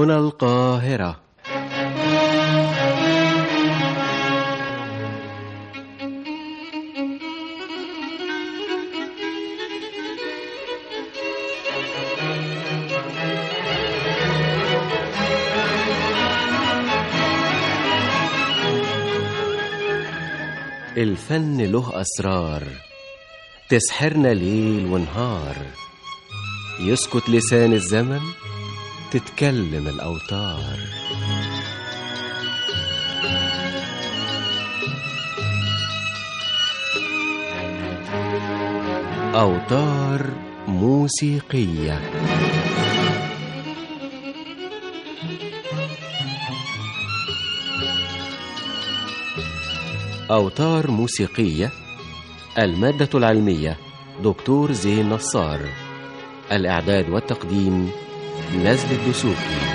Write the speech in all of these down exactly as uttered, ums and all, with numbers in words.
هنا القاهرة. الفن له أسرار تسحرنا ليل ونهار، يسكت لسان الزمن تتكلم الأوتار. أوتار موسيقية. أوتار موسيقية. المادة العلمية دكتور زين نصار. الإعداد والتقديم نزل الدسوقي.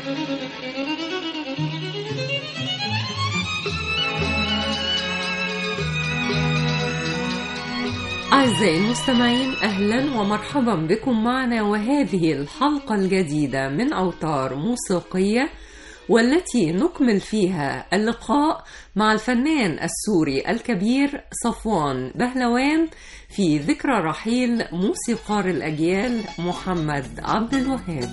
أعزائي المستمعين، أهلا ومرحبا بكم معنا، وهذه الحلقة الجديدة من أوتار موسيقية، والتي نكمل فيها اللقاء مع الفنان السوري الكبير صفوان بهلوان في ذكرى رحيل موسيقار الأجيال محمد عبد الوهاب.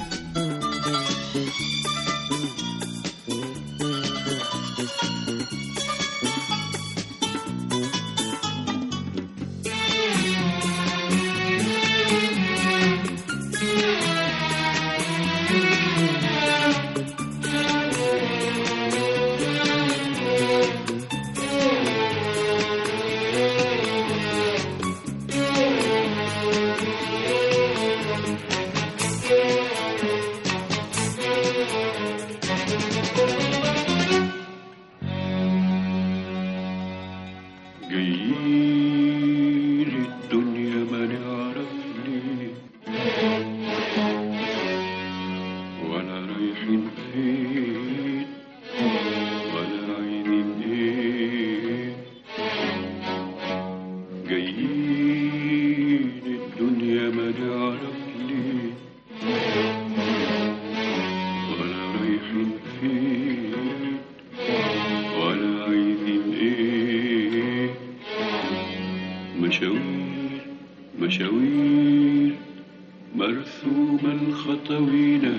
مشاوير مرسومة الخطوينة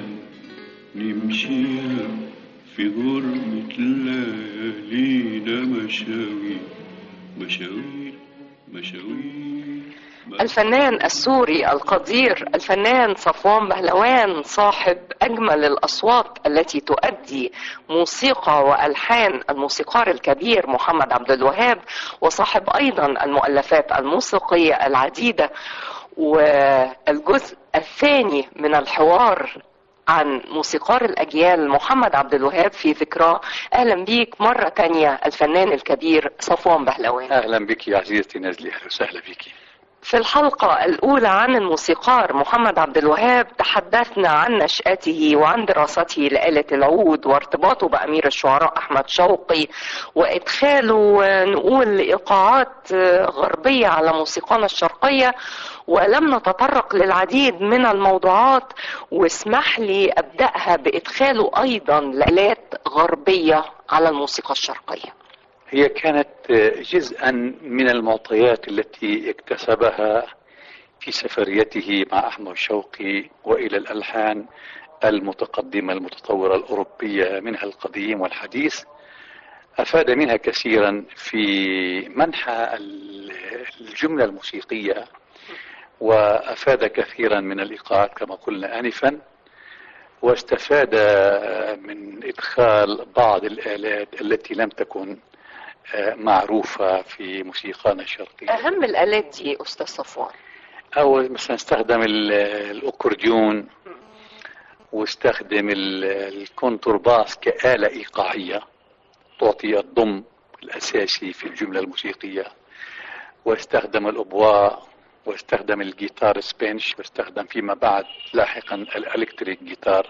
نمشيها في غربة ليالينا. مشاوير مشاوير مشاوير. الفنان السوري القدير الفنان صفوان بهلوان، صاحب أجمل الأصوات التي تؤدي موسيقى وألحان الموسيقار الكبير محمد عبد الوهاب، وصاحب أيضا المؤلفات الموسيقية العديدة. والجزء الثاني من الحوار عن موسيقار الأجيال محمد عبد الوهاب في ذكراه. أهلا بيك مرة تانية الفنان الكبير صفوان بهلوان. أهلا بك يا عزيزتي نزلي، أهلا وسهلا بك. في الحلقة الأولى عن الموسيقار محمد عبد الوهاب تحدثنا عن نشأته وعن دراسته لآلة العود وارتباطه بأمير الشعراء أحمد شوقي، وإدخاله نقول إيقاعات غربية على موسيقانا الشرقية، ولم نتطرق للعديد من الموضوعات. واسمح لي أبدأها بإدخاله أيضا لآلات غربية على الموسيقى الشرقية. هي كانت جزءا من المعطيات التي اكتسبها في سفريته مع أحمد شوقي وإلى الألحان المتقدمة المتطورة الأوروبية، منها القديم والحديث. أفاد منها كثيرا في منحى الجملة الموسيقية، وأفاد كثيرا من الإيقاعات كما قلنا آنفا، واستفاد من إدخال بعض الآلات التي لم تكن معروفة في موسيقانا الشرقية. أهم الآلات دي أستاذ صفوان؟ أول مثلا استخدم الأكورديون، واستخدم الكونترباس كآلة إيقاعية تعطي الضم الأساسي في الجملة الموسيقية، واستخدم الأبواء، واستخدم الجيتار سبنش، واستخدم فيما بعد لاحقا الإلكتريك جيتار،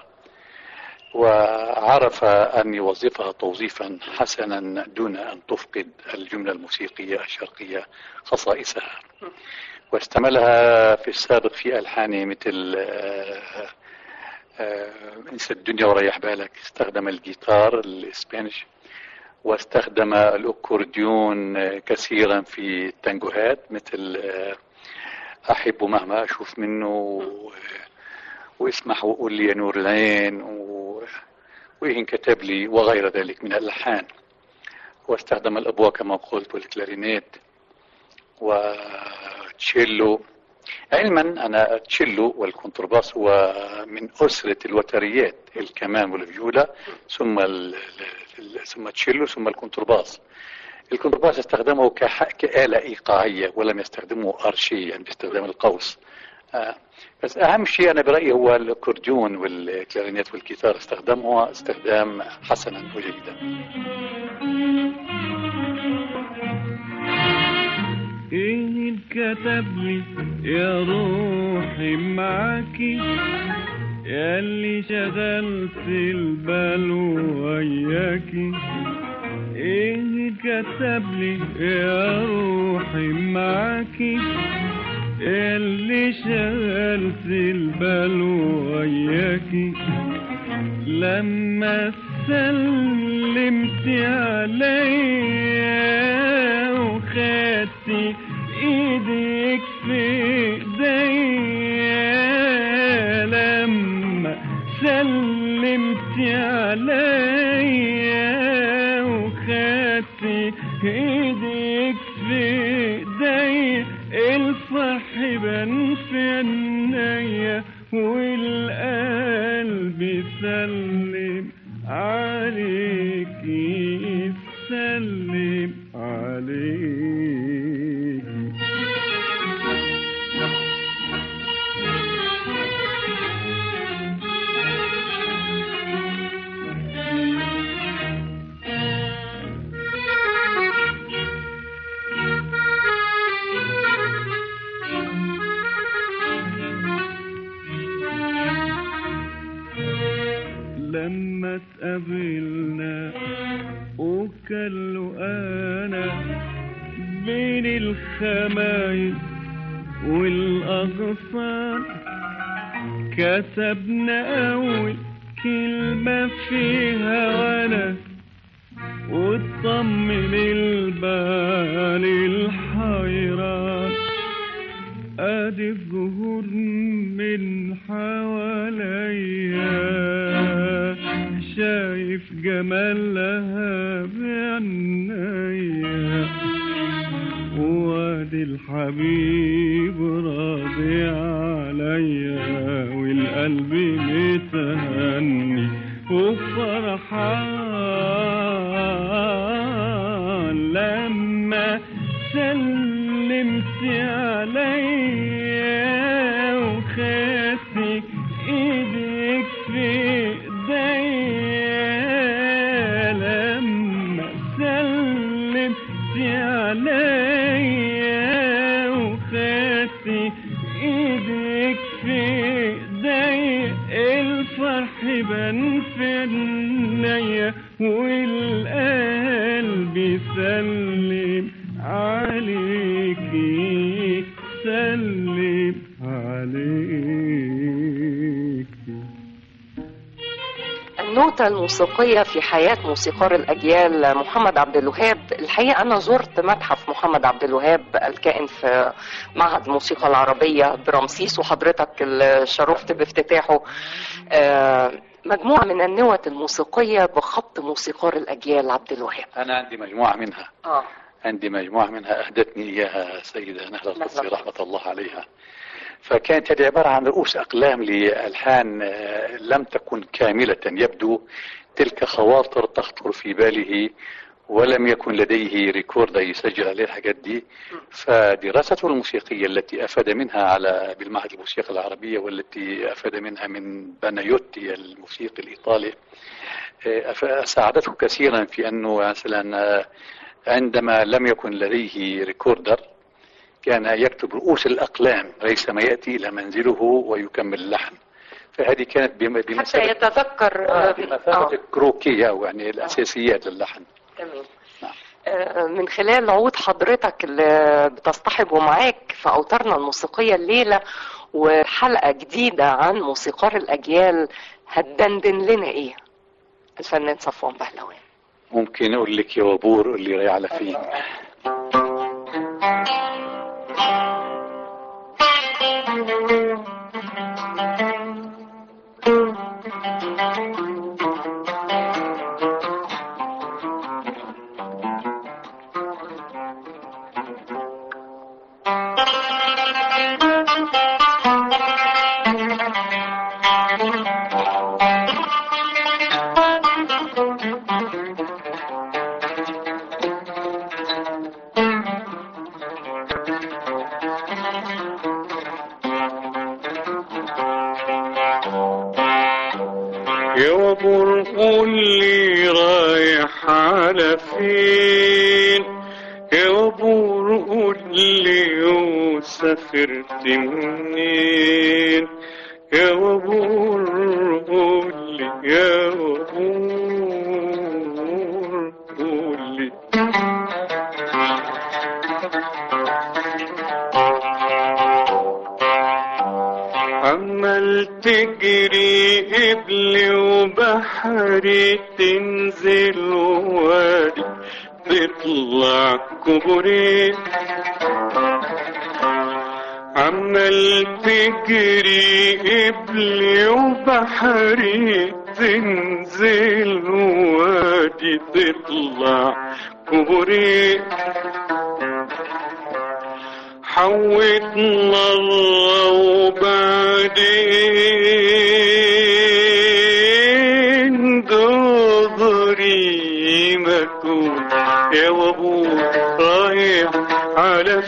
وعرف أن يوظفها توظيفا حسنا دون أن تفقد الجملة الموسيقية الشرقية خصائصها. واستعملها في السابق في ألحانه مثل انسى الدنيا وريح بالك، استخدم الجيتار الاسبانيش، واستخدم الاكورديون كثيرا في التانجوهات مثل احب مهما اشوف منه، واسمح وقول لي يا نور العين، وإن كتب لي، وغير ذلك من الألحان. واستخدم الأبوة كما قلت، والكلارينيت وتشيلو. علما أنا تشيلو والكونترباس هو من أسرة الوتريات، الكمان والفيولا، ثم ثم تشيلو ثم الكونترباس. الكونترباس استخدمه كآلة إيقاعية، ولم يستخدمه أرشي يعني باستخدام القوس. آه. بس أهم شيء أنا برأيي هو الأكورديون والكلارينيت والجيتار، استخدمه استخدام حسنا وجيدا. إيه الكتب لي يا روحي معاكي، يا اللي شغلت البال وياكي. إيه الكتب لي يا روحي معاكي، اللي شغلت البال وياكي. لما سلمت عليا وخدتي ايديك في ايديا، لما سلمت عليا وخدتي ايديك في ايديا، الفرح بان في عينيا والقلب سلم عليكي، سلم عليكي. لما تقابلنا وكلوا انا بين الخمايل والاغصان، كتبنا اول كلمة فيها وانا وتطمن البال الحيران. ادي الظهور من حواليا، شايف جمالها بعينيا، وادي الحبيب راضي عليا والقلب متهني وفرحان. لما سلمت عليا وخدتي ايدك في ايديا، لما سلمت عليا وخدتي ايدك في ايديا، الفرح بان في عينيا والقلب سلم عليكي، سلم عليكي. النوتة الموسيقية في حياة موسيقار الأجيال محمد عبد الوهاب. الحقيقة أنا زرت متحف محمد عبد الوهاب الكائن في معهد الموسيقى العربية برمسيس، وحضرتك اللي شرفت بافتتاحه. مجموعة من النوت الموسيقية بخط موسيقار الأجيال عبد الوهاب. أنا عندي مجموعة منها. آه. عندي مجموعة منها أهدتني إياها سيدة نهلة القدسي رحمة الله عليها. فكانت هذه عبارة عن رؤوس أقلام لألحان لم تكن كاملة، يبدو تلك خواطر تخطر في باله ولم يكن لديه ريكورد يسجل عليه الحاجات دي. فدراسته الموسيقية التي أفاد منها على بالمعهد الموسيقى العربية، والتي أفاد منها من بانايوتي الموسيقي الإيطالي، ساعدته كثيرا في أنه مثلا عندما لم يكن لديه ريكوردر كان يكتب رؤوس الأقلام ليس ما يأتي إلى منزله ويكمل اللحن. فهذه كانت بمثابة حتى يتذكر آه بمثابة الكروكية أو يعني الأساسيات للحن. تمام. من خلال عود حضرتك اللي بتصطحبه معاك في أوتارنا الموسيقية الليلة، وحلقة جديدة عن موسيقار الأجيال. هتدندن لنا إيه الفنان صفوان بهلوان؟ ممكن أقول لك يا وبور اللي رايح على فين. يا وبور قول لي رايح على فين، يا وبور قول لي وسافرت منين، يا وبور قول لي، يا وبور قول لي. عمال تجري قبلي وبحري، تنزل وادي تطلع كبري. عمال تجري قبلي وبحري، تنزل وادي تطلع كبري. حوتنا الله وبعدين دغري ما تقول يا وبور رايح على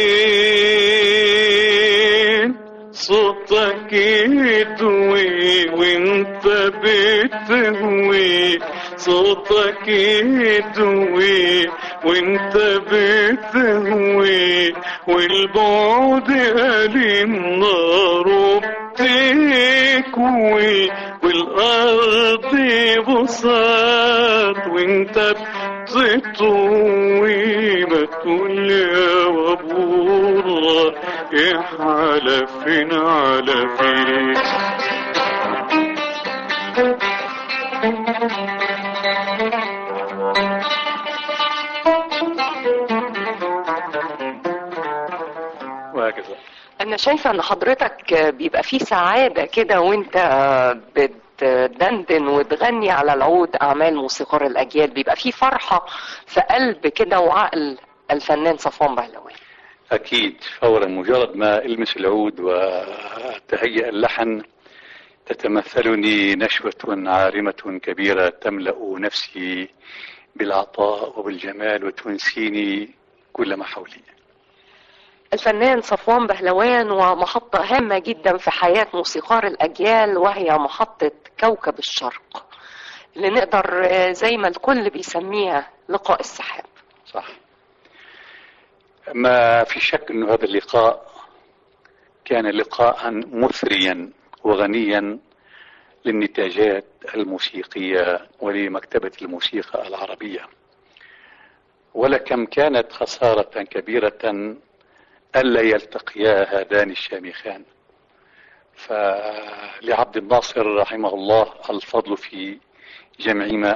فين. صوتك يدوي وانت بتهوي، صوتك يدوي وانت بتهوي، والبعد أليم ناره بتكوي، والأرض بساط وانت بتطوي. ما تقول يا وبور رايح على فين على فين. وهكذا. أنا شايفة أن حضرتك بيبقى فيه سعادة كده وانت بتدندن وتغني على العود أعمال موسيقار الأجيال، بيبقى فيه فرحة في قلب كده وعقل الفنان صفوان بهلوان. أكيد، فورا مجرد ما ألمس العود وتهيأ اللحن تتمثلني نشوة عارمة كبيرة تملأ نفسي بالعطاء وبالجمال وتنسيني كل ما حولي. الفنان صفوان بهلوان ومحطة هامة جدا في حياة موسيقار الأجيال، وهي محطة كوكب الشرق اللي نقدر زي ما الكل بيسميها لقاء السحاب. صح، ما في شك أن هذا اللقاء كان لقاء مثريا وغنيا للنتاجات الموسيقية ولمكتبة الموسيقى العربية، ولكم كانت خسارة كبيرة ألا يلتقيا هذان الشامخان. فلعبد الناصر رحمه الله الفضل في جمعهما،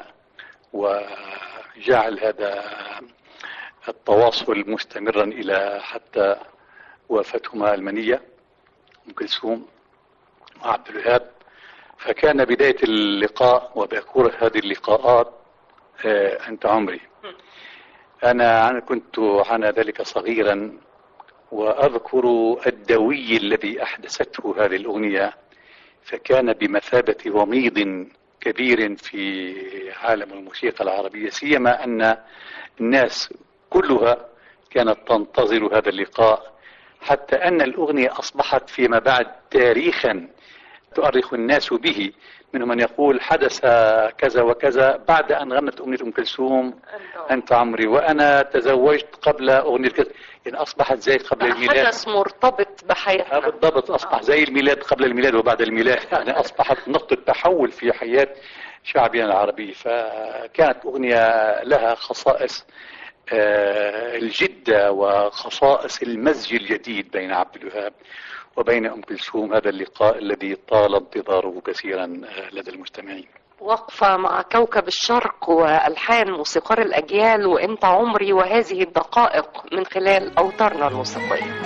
وجعل هذا التواصل مستمرا إلى حتى وفتهما المنية أم كلثوم وعبد الوهاب. فكان بداية اللقاء وباكورة هذه اللقاءات أنت عمري. أنا كنت عن ذلك صغيرا، وأذكر الدوي الذي أحدثته هذه الأغنية، فكان بمثابة وميض كبير في عالم الموسيقى العربية، سيما أن الناس كلها كانت تنتظر هذا اللقاء، حتى أن الأغنية أصبحت فيما بعد تاريخا تؤرخ الناس به. منهم من يقول حدث كذا وكذا بعد أن غنت أغنية أم كلثوم أنت عمري، وأنا تزوجت قبل أغنية كذا. يعني أصبحت زي قبل الميلاد، حدث مرتبط بحياتنا. بالضبط، أصبح زي الميلاد قبل الميلاد وبعد الميلاد. يعني أصبحت نقطة تحول في حياة شعبنا العربي. فكانت أغنية لها خصائص الجدة وخصائص المزج الجديد بين عبد الوهاب وبين أم كلثوم، هذا اللقاء الذي طال انتظاره كثيرا لدى المستمعين. وقفة مع كوكب الشرق وألحان موسيقار الأجيال وإنت عمري وهذه الدقائق من خلال أوتارنا الموسيقية.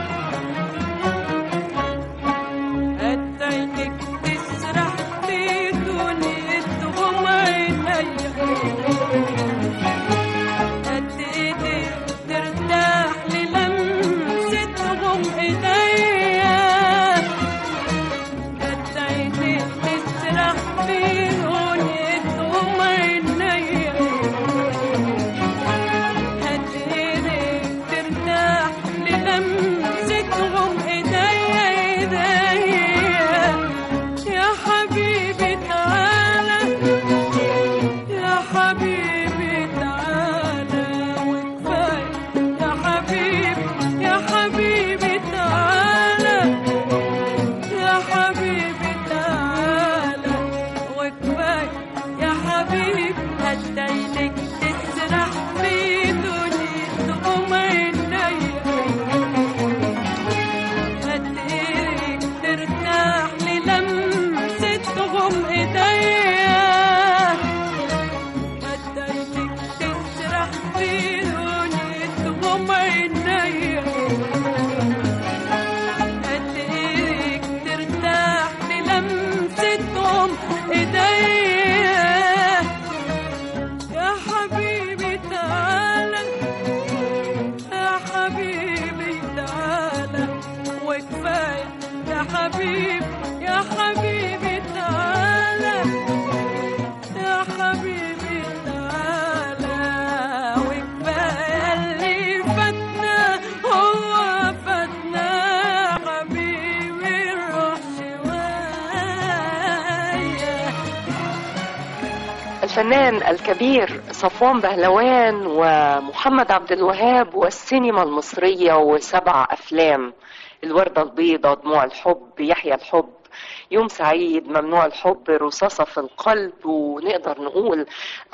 الفنان الكبير صفوان بهلوان ومحمد عبد الوهاب والسينما المصرية وسبع أفلام: الوردة البيضاء، دموع الحب، يحيى الحب، يوم سعيد، ممنوع الحب، رصاصة في القلب، ونقدر نقول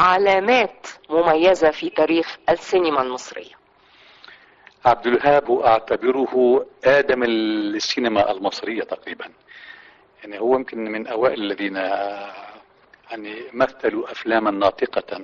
علامات مميزة في تاريخ السينما المصرية. عبد الوهاب أعتبره آدم السينما المصرية تقريبا، يعني هو يمكن من أوائل الذين يعني مثلوا أفلاما ناطقة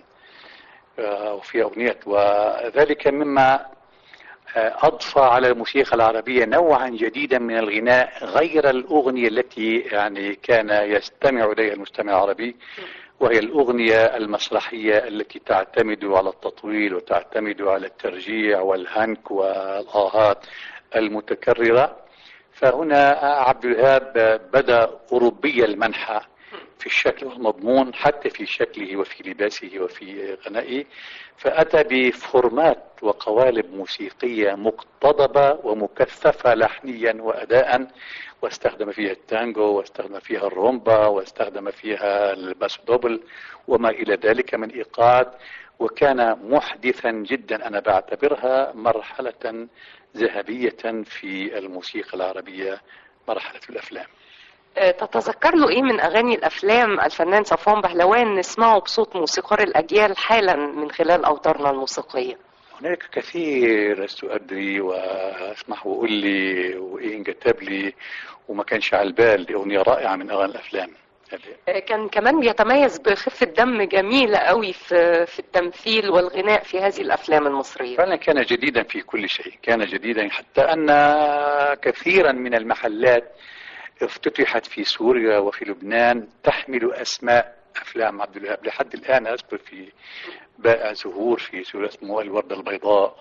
وفي أغنية، وذلك مما أضفى على الموسيقى العربية نوعا جديدا من الغناء غير الأغنية التي يعني كان يستمع إليها المستمع العربي، وهي الأغنية المسرحية التي تعتمد على التطويل وتعتمد على الترجيع والهنك والآهات المتكررة. فهنا عبد الوهاب بدأ أوروبي المنحى في الشكل والمضمون، حتى في شكله وفي لباسه وفي غنائه، فأتى بفورمات وقوالب موسيقية مقتضبة ومكثفة لحنيا وأداء، واستخدم فيها التانجو واستخدم فيها الرومبا واستخدم فيها الباس دوبل وما إلى ذلك من إيقاعات، وكان محدثا جدا. أنا بعتبرها مرحلة ذهبية في الموسيقى العربية، مرحلة الأفلام. تتذكر له ايه من اغاني الافلام الفنان صفوان بهلوان نسمعه بصوت موسيقار الاجيال حالا من خلال اوتارنا الموسيقيه؟ هناك كثير لست ادري، واسمح وقول لي وايه انكتب لي وما كانش على البال. اغنيه رائعه من اغاني الافلام. كان كمان بيتميز بخفه دم جميله قوي في في التمثيل والغناء في هذه الافلام المصريه. فعلا كان جديدا في كل شيء، كان جديدا حتى ان كثيرا من المحلات افتتحت في سوريا وفي لبنان تحمل أسماء أفلام عبد الوهاب. لحد الآن أذكر في بائع زهور في سوريا اسمه الوردة البيضاء،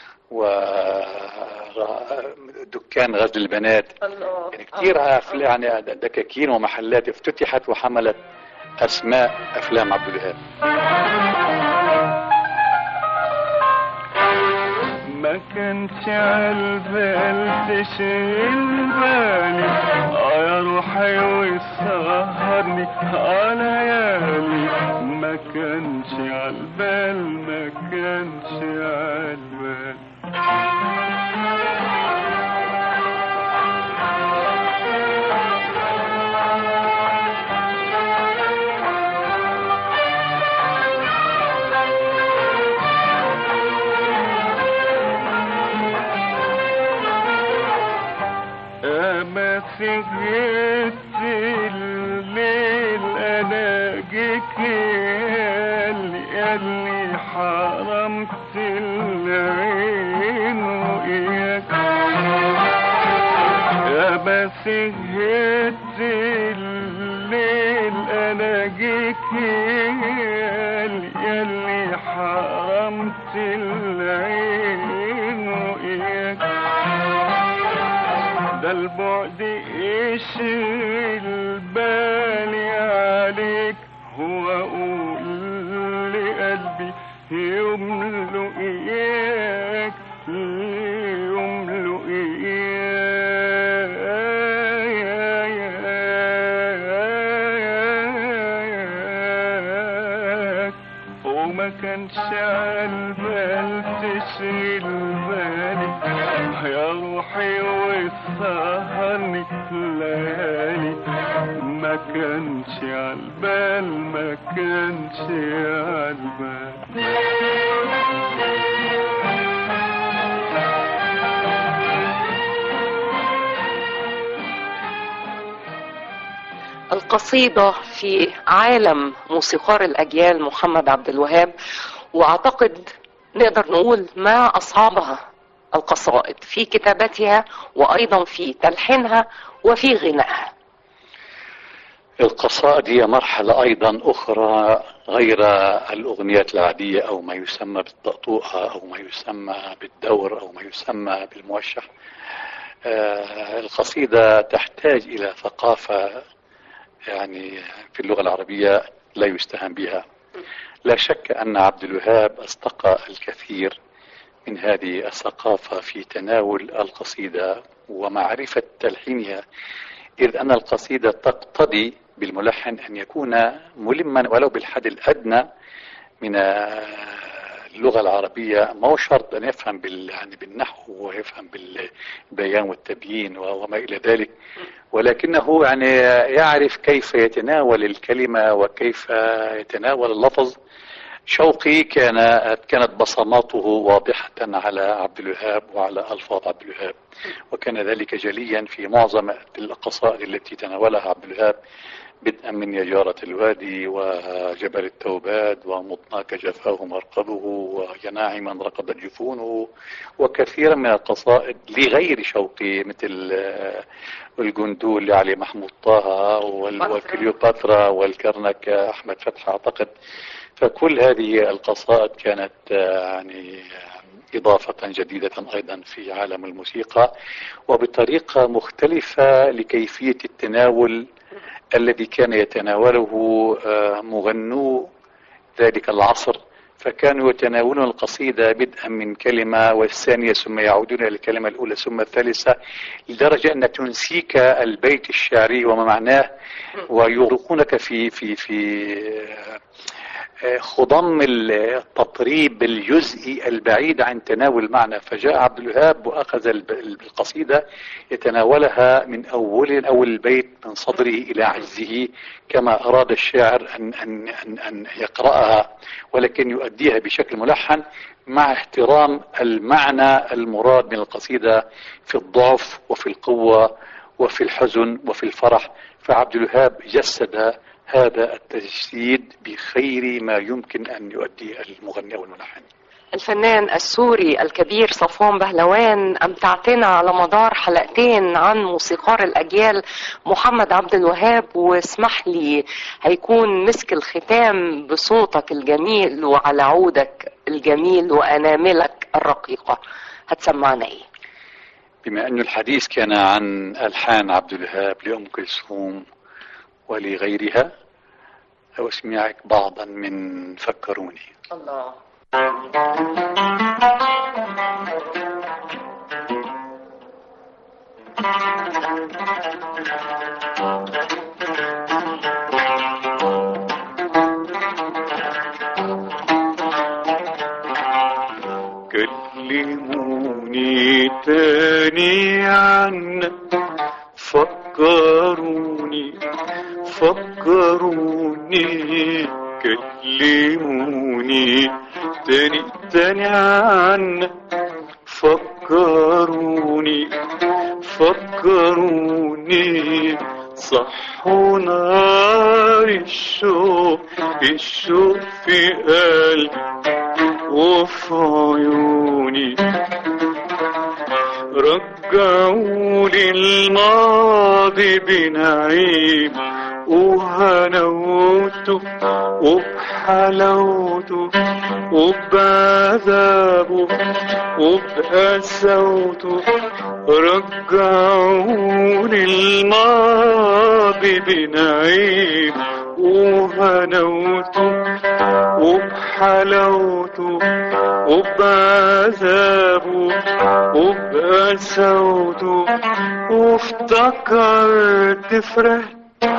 ودكان غزل البنات، يعني كثير يعني دكاكين ومحلات افتتحت وحملت أسماء أفلام عبد الوهاب. ما كانش عالبال تشغل بالي يا روحي وسهرني على ليالي، ما كانش عالبال ما كانش عالبال. سهرت الليل انا جيت ياللي حرمت العين وإياك يا ما سهرت الليل انا جيت ياللي حرمت العين وإياك ده البعد يشغل بالي عليك هو اقول لقلبي يملؤ اياك يملؤ اياك وما كانش عالبال تشغل بالي يا روحي وسهرني ليالي ما كانش عالبال ما كانش عالبال. القصيدة في عالم موسيقار الأجيال محمد عبد الوهاب، وأعتقد نقدر نقول ما أصعبها القصائد في كتابتها وأيضا في تلحينها وفي غنائها. القصائد هي مرحلة أيضا أخرى غير الأغنيات العادية أو ما يسمى بالطقطوقة أو ما يسمى بالدور أو ما يسمى بالموشح. آه القصيدة تحتاج إلى ثقافة يعني في اللغة العربية لا يستهان بها. لا شك أن عبد الوهاب استقى الكثير من هذه الثقافة في تناول القصيدة ومعرفة تلحينها، إذ أن القصيدة تقتضي بالملحن أن يكون ملما ولو بالحد الأدنى من اللغة العربية. ما هو شرط أن يفهم بال يعني بالنحو ويفهم بالبيان والتبيين وما إلى ذلك، ولكنه يعني يعرف كيف يتناول الكلمة وكيف يتناول اللفظ. شوقي كان كانت بصماته واضحة على عبد الوهاب وعلى ألفاظ عبد الوهاب، وكان ذلك جليا في معظم القصائد التي تناولها عبد الوهاب، بدءا من يا جارة الوادي وجبل التوباد ومضناك جفاه مرقبه ويا ناعما رقدت جفونه، وكثيرا من القصائد لغير شوقي مثل الجندول لعلي محمود طه والكليوباترا والكرنك أحمد فتحي أعتقد. فكل هذه القصائد كانت يعني إضافة جديدة أيضا في عالم الموسيقى وبطريقة مختلفة لكيفية التناول الذي كان يتناوله مغنو ذلك العصر. فكانوا يتناولون القصيدة بدءا من كلمة والثانية ثم يعودون إلى الكلمة الأولى ثم الثالثة، لدرجة أن تنسيك البيت الشعري وما معناه ويغرقونك في في في خضم التطريب الجزئي البعيد عن تناول المعنى. فجاء عبد الوهاب وأخذ القصيدة يتناولها من أول أول البيت من صدره إلى عجزه كما أراد الشاعر أن, أن, أن, أن يقرأها، ولكن يؤديها بشكل ملحن مع احترام المعنى المراد من القصيدة في الضعف وفي القوة وفي الحزن وفي الفرح. فعبد الوهاب جسد هذا التجسيد بخير ما يمكن أن يؤدي المغني والملحن. الفنان السوري الكبير صفوان بهلوان، أمتعتنا على مدار حلقتين عن موسيقار الأجيال محمد عبد الوهاب، واسمح لي هيكون مسك الختام بصوتك الجميل وعلى عودك الجميل وأناملك الرقيقة. هتسمعنا إيه؟ بما أن الحديث كان عن ألحان عبد الوهاب لأم كلثوم ولغيرها، أسمعك بعضا من فكروني. الله. كلموني تاني عنك، فكروني فكروني كلموني تاني تاني عنك، فكروني فكروني صحوا نار الشوق الشوق في قلبي وفي عيوني رجعوا لي الماضي بنعيم وهنوته وبحلاوته وبعذابه وبقساوته رجعوا لي الماضي بنعيم وهنوته وبحلاوته وبعذابه وبقساوته وافتكرت فرحت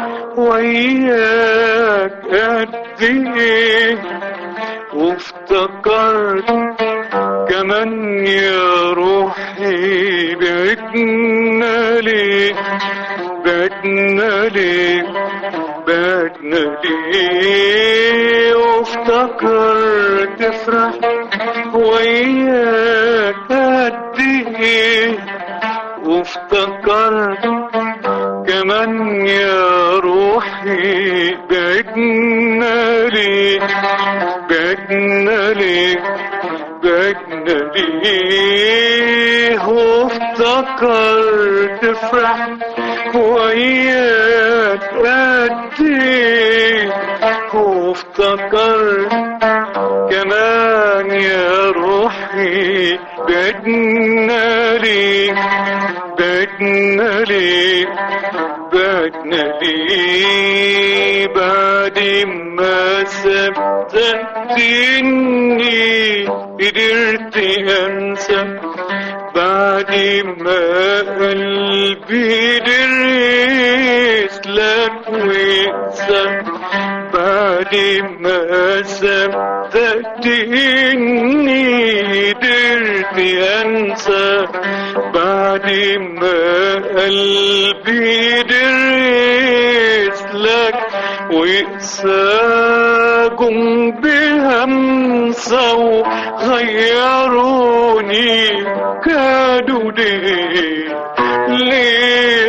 وياك قد ايه وافتكرت كمان يا روحي بعدنا ليه بعدنا ليه بعدنا ليه وافتكرت افرح وياك قد ايه وافتكرت كمان يا روحي بعدنا ليه بعدنا ليه بعدنا ليه وافتكرت افرح وياك قد ايه وافتكرت كمان يا روحي بعدنا ليه بعدنا ليه بعدنا ليه بعد ما صدقت اني قدرت انسى بعد ما قلبي درس لك ويقسى بعد ما صدقت اني قدرت انسى بعد ما قلبي درس لك ويقسى جم بهمسة وغيروني كادوا ليه ليه